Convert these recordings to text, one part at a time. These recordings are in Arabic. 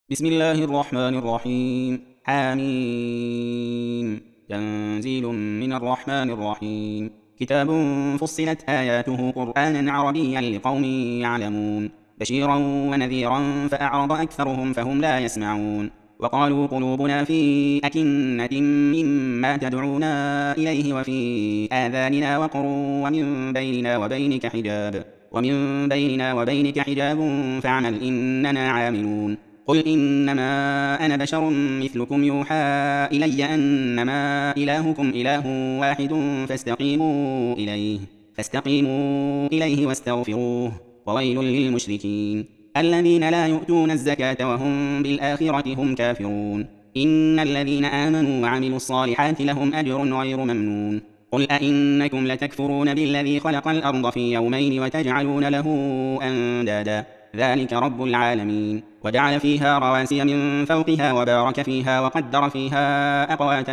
بسم الله الرحمن الرحيم. حميم. تنزيل من الرحمن الرحيم. كتاب فصلت آياته قرآنا عربيا لقوم يعلمون بشيرا ونذيرا فأعرض أكثرهم فهم لا يسمعون. وقالوا قلوبنا في أكنة مما تدعونا إليه وفي آذاننا وقر ومن بيننا وبينك حجاب فاعمل إننا عاملون. قل إنما أنا بشر مثلكم يوحى إلي أنما إلهكم إله واحد فاستقيموا إليه واستغفروه. وويل للمشركين الذين لا يؤتون الزكاة وهم بالآخرة هم كافرون. إن الذين آمنوا وعملوا الصالحات لهم أجر غير ممنون. قل أئنكم لتكفرون بالذي خلق الأرض في يومين وتجعلون له أندادا ذلك رب العالمين. وجعل فيها رواسي من فوقها وبارك فيها وقدر فيها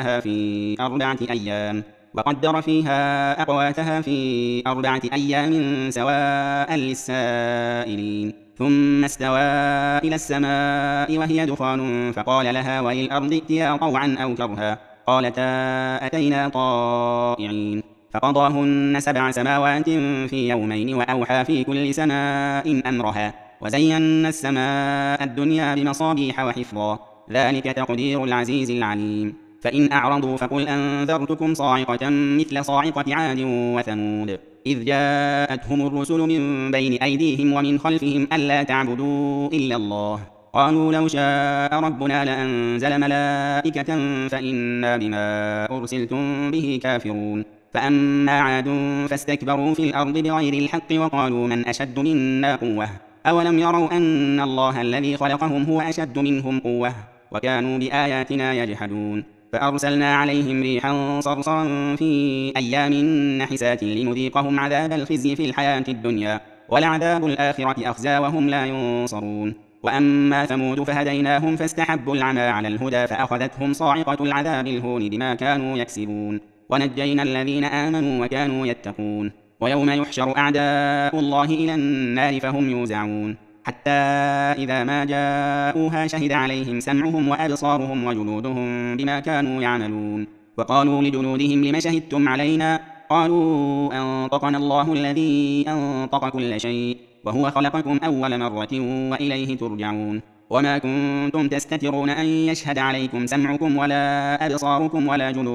أقواتها في 4 أيام سواء للسائلين. ثم استوى إلى السماء وهي دخان فقال لها وللأرض ائتيا طوعا أو كرها قالتا أتينا طائعين. فقضاهن 7 سماوات في يومين وأوحى في كل سماء أمرها وزينا السماء الدنيا بمصابيح وحفظا ذلك تقدير العزيز العليم. فإن أعرضوا فقل أنذرتكم صاعقة مثل صاعقة عاد وثمود إذ جاءتهم الرسل من بين أيديهم ومن خلفهم ألا تعبدوا إلا الله قالوا لو شاء ربنا لأنزل ملائكة فإنا بما أرسلتم به كافرون. فأما عاد فاستكبروا في الأرض بغير الحق وقالوا من أشد منا قوة أولم يروا أن الله الذي خلقهم هو أشد منهم قوة وكانوا بآياتنا يجحدون. فأرسلنا عليهم ريحا صرصرا في أيام نحسات لنذيقهم عذاب الخزي في الحياة الدنيا ولعذاب الآخرة أخزى وهم لا ينصرون. وأما ثمود فهديناهم فاستحبوا العمى على الهدى فأخذتهم صاعقة العذاب الهون بما كانوا يكسبون. ونجينا الذين آمنوا وكانوا يتقون. ويوم يحشر أعداء الله إلى النار فهم يوزعون حتى إذا ما جاءوها شهد عليهم سمعهم وأبصارهم وجلودهم بما كانوا يعملون. وقالوا لجلودهم لم شهدتم علينا قالوا أنطقنا الله الذي أنطق كل شيء وهو خلقكم أول مرة وإليه ترجعون. وما كنتم تستترون أن يشهد عليكم سمعكم ولا أبصاركم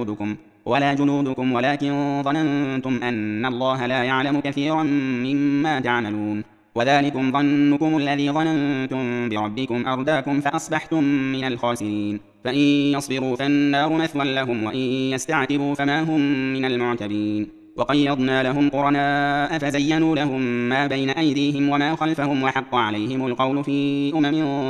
ولا جلودكم ولكن ظننتم أن الله لا يعلم كثيرا مما تعملون. وذلكم ظنكم الذي ظننتم بربكم أرداكم فأصبحتم من الخاسرين. فإن يصبروا فالنار مثوى لهم وإن يستعتبوا فما هم من المعتبين. وقيضنا لهم قرناء فزينوا لهم ما بين أيديهم وما خلفهم وحق عليهم القول في أمم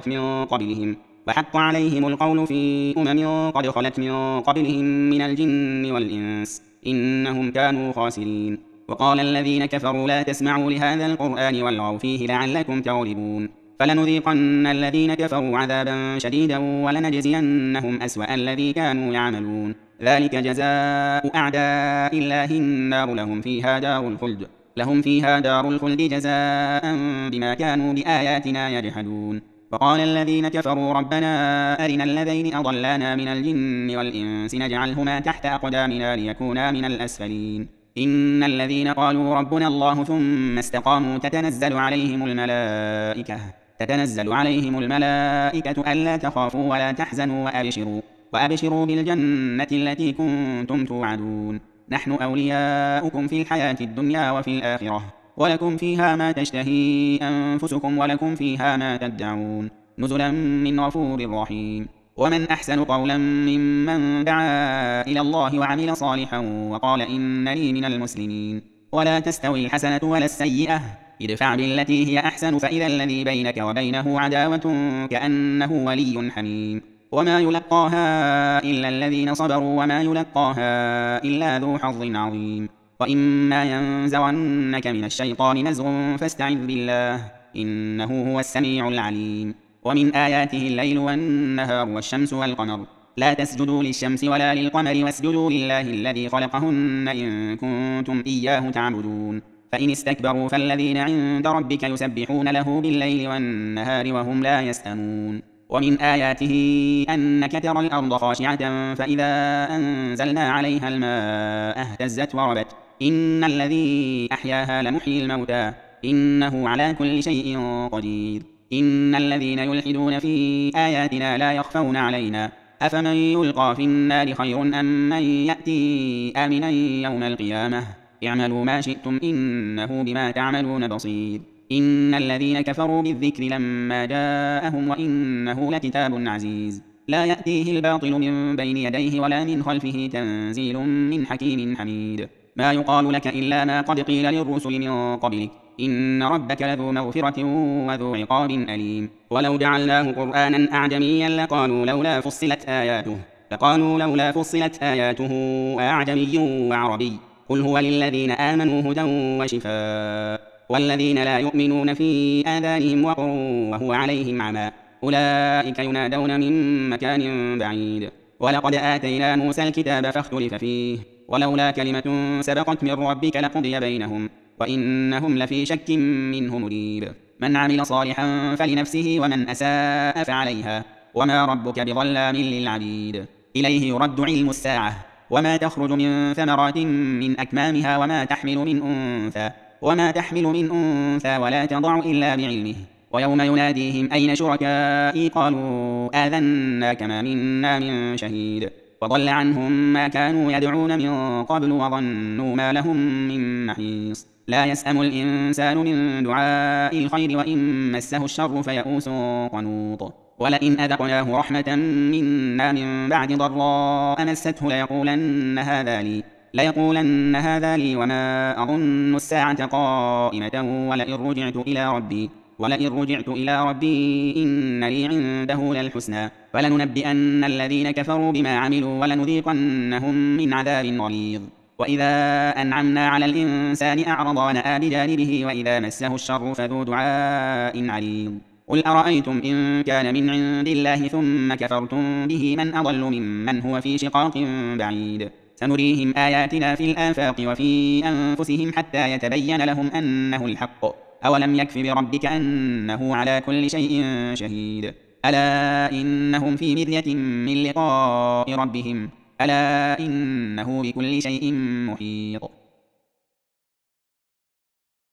قد خلت من قبلهم من الجن والإنس إنهم كانوا خاسرين. وقال الذين كفروا لا تسمعوا لهذا القرآن والغوا فيه لعلكم تغلبون. فلنذيقن الذين كفروا عذابا شديدا ولنجزينهم أسوأ الذي كانوا يعملون. ذلك جزاء أعداء الله النار لهم فيها دار الخلد جزاء بما كانوا بآياتنا يجحدون. وقال الذين كفروا ربنا أرنا الذين أضلانا من الجن والإنس نجعلهما تحت أقدامنا ليكونا من الأسفلين. إن الذين قالوا ربنا الله ثم استقاموا تتنزل عليهم الملائكة ألا تخافوا ولا تحزنوا وأبشروا بالجنة التي كنتم توعدون نحن أولياؤكم في الحياة الدنيا وفي الآخرة ولكم فيها ما تشتهي أنفسكم ولكم فيها ما تدعون نزلا من غفور رحيم. ومن أحسن قولا ممن دعا إلى الله وعمل صالحا وقال إنني من المسلمين. ولا تستوي الحسنة ولا السيئة ادفع بالتي هي أحسن فإذا الذي بينك وبينه عداوة كأنه ولي حميم. وما يلقاها إلا الذين صبروا وما يلقاها إلا ذو حظ عظيم. وإما ينزغنك من الشيطان نزغ فاستعذ بالله إنه هو السميع العليم. ومن آياته الليل والنهار والشمس والقمر لا تسجدوا للشمس ولا للقمر واسجدوا لله الذي خلقهن إن كنتم إياه تعبدون. فإن استكبروا فالذين عند ربك يسبحون له بالليل والنهار وهم لا يسأمون. ومن آياته أنك ترى الأرض خاشعة فإذا أنزلنا عليها الماء اهتزت وربت إن الذي أحياها لمحيي الموتى إنه على كل شيء قدير إن الذين يلحدون في آياتنا لا يخفون علينا أفمن يلقى في النار خير أم من يأتي آمنا يوم القيامة اعملوا ما شئتم إنه بما تعملون بصير إن الذين كفروا بالذكر لما جاءهم وإنه لكتاب عزيز لا يأتيه الباطل من بين يديه ولا من خلفه تنزيل من حكيم حميد ما يقال لك إلا ما قد قيل للرسل من قبلك إن ربك لذو مغفرة وذو عقاب أليم ولو جعلناه قرآنا أعجميا لقالوا لولا فصلت آياته أعجمي وعربي قل هو للذين آمنوا هدى وشفاء والذين لا يؤمنون في آذانهم وقر وهو عليهم عمى أولئك ينادون من مكان بعيد ولقد آتينا موسى الكتاب فاختلف فيه ولولا كلمة سبقت من ربك لقضي بينهم وإنهم لفي شك منه مريب من عمل صالحا فلنفسه ومن أساء فعليها وما ربك بظلام للعبيد إليه يرد علم الساعة وما تخرج من ثمرات من أكمامها وما تحمل من أنثى ولا تضع إلا بعلمه ويوم يناديهم أين شركائي قالوا آذناك ما منا من شهيد وضل عنهم ما كانوا يدعون من قبل وظنوا ما لهم من محيص لا يسأم الإنسان من دعاء الخير وإن مسه الشر فيئوس قنوط ولئن أذقناه رحمة منا من بعد ضراء مسته ليقولن هذا لي وما أظن الساعة قائمة ولئن رجعت إلى ربي إن لي عنده للحسنى فلننبئن الذين كفروا بما عملوا ولنذيقنهم من عذاب غليظ وإذا أنعمنا على الإنسان أعرض ونأى بجانبه وإذا مسه الشر فذو دعاء عريض قل أرأيتم إن كان من عند الله ثم كفرتم به من أضل ممن هو في شقاق بعيد سنريهم آياتنا في الآفاق وفي أنفسهم حتى يتبين لهم أنه الحق أولم يكف بربك أنه على كل شيء شهيد ألا إنهم في مرية من لقاء ربهم ألا إنه بكل شيء محيط